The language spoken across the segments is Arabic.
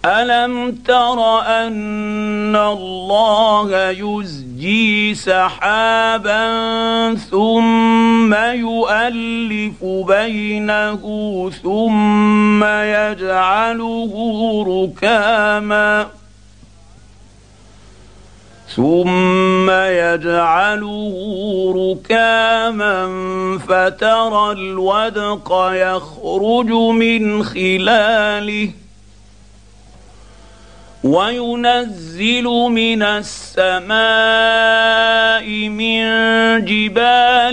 ألم تر أن الله يزجي سحابا ثم يؤلف بينه ثم يجعله ركاما فترى الودق يخرج من خلاله وينزل من السماء من جبال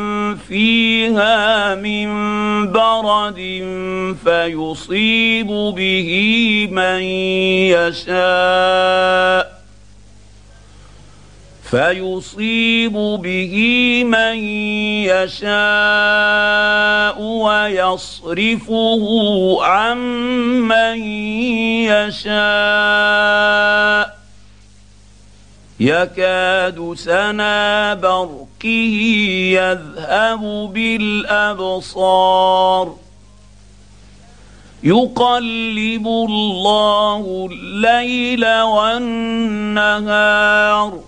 فيها من برد فيصيب به من يشاء ويصرفه عن من يشاء يكاد سنا برقه يذهب بالأبصار يقلب الله الليل والنهار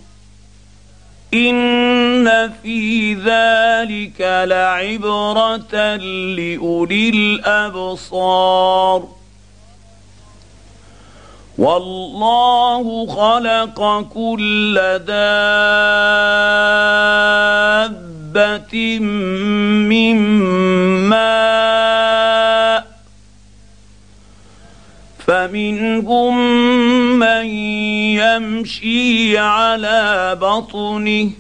إن في ذلك لعبرة لأولي الأبصار والله خلق كل دابة من ماء فمنهم من يمشي على بطنه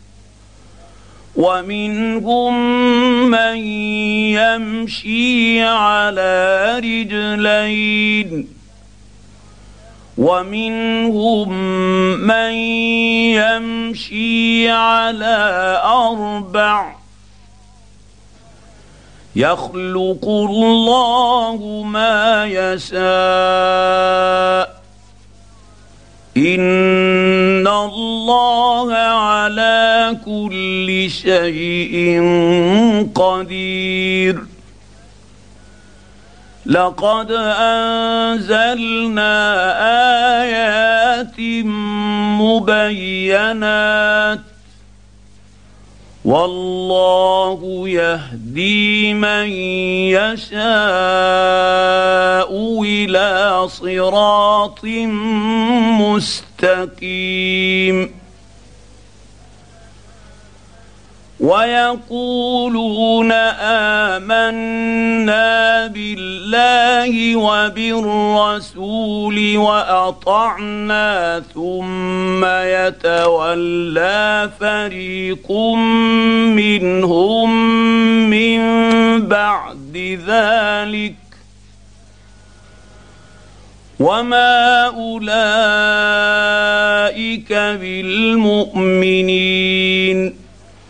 ومنهم من يمشي على رجلين ومنهم من يمشي على أربع يخلق الله ما يشاء إن الله على كل شيء قدير لقد أنزلنا آيات مبينات والله يهدي من يشاء إلى صراط مستقيم ويقولون آمنا بالله وبالرسول وأطعنا ثم يتولى فريق منهم من بعد ذلك وما أولئك بالمؤمنين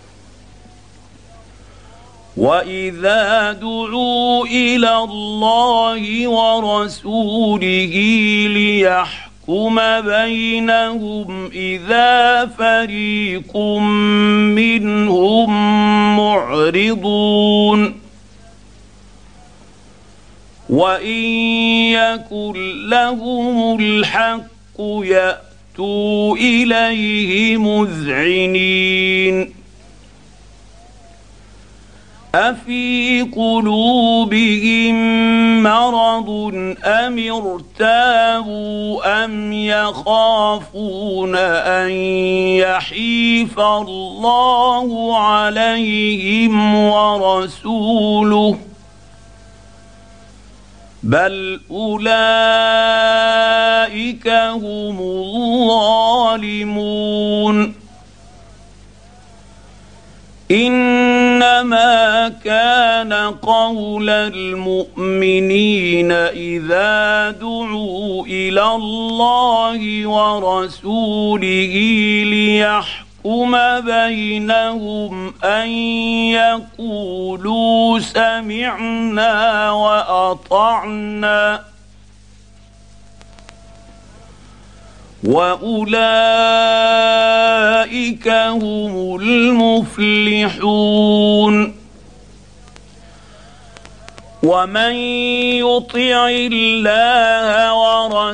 وإذا دعوا إلى الله ورسوله ليحكم بينهم إذا فريق منهم معرضون وإن يكن لهم الحق يأتوا إليه مذعنين أفي قلوبهم مرض أم ارتابوا أم يخافون أن يحيف الله عليهم ورسوله بل أولئك هم الظالمون إنما كان قول المؤمنين إذا دعوا إلى الله ورسوله ليحكم بينهم أن يقولوا سمعنا وأطعنا وأولئك هم المفلحون ومن يطع الله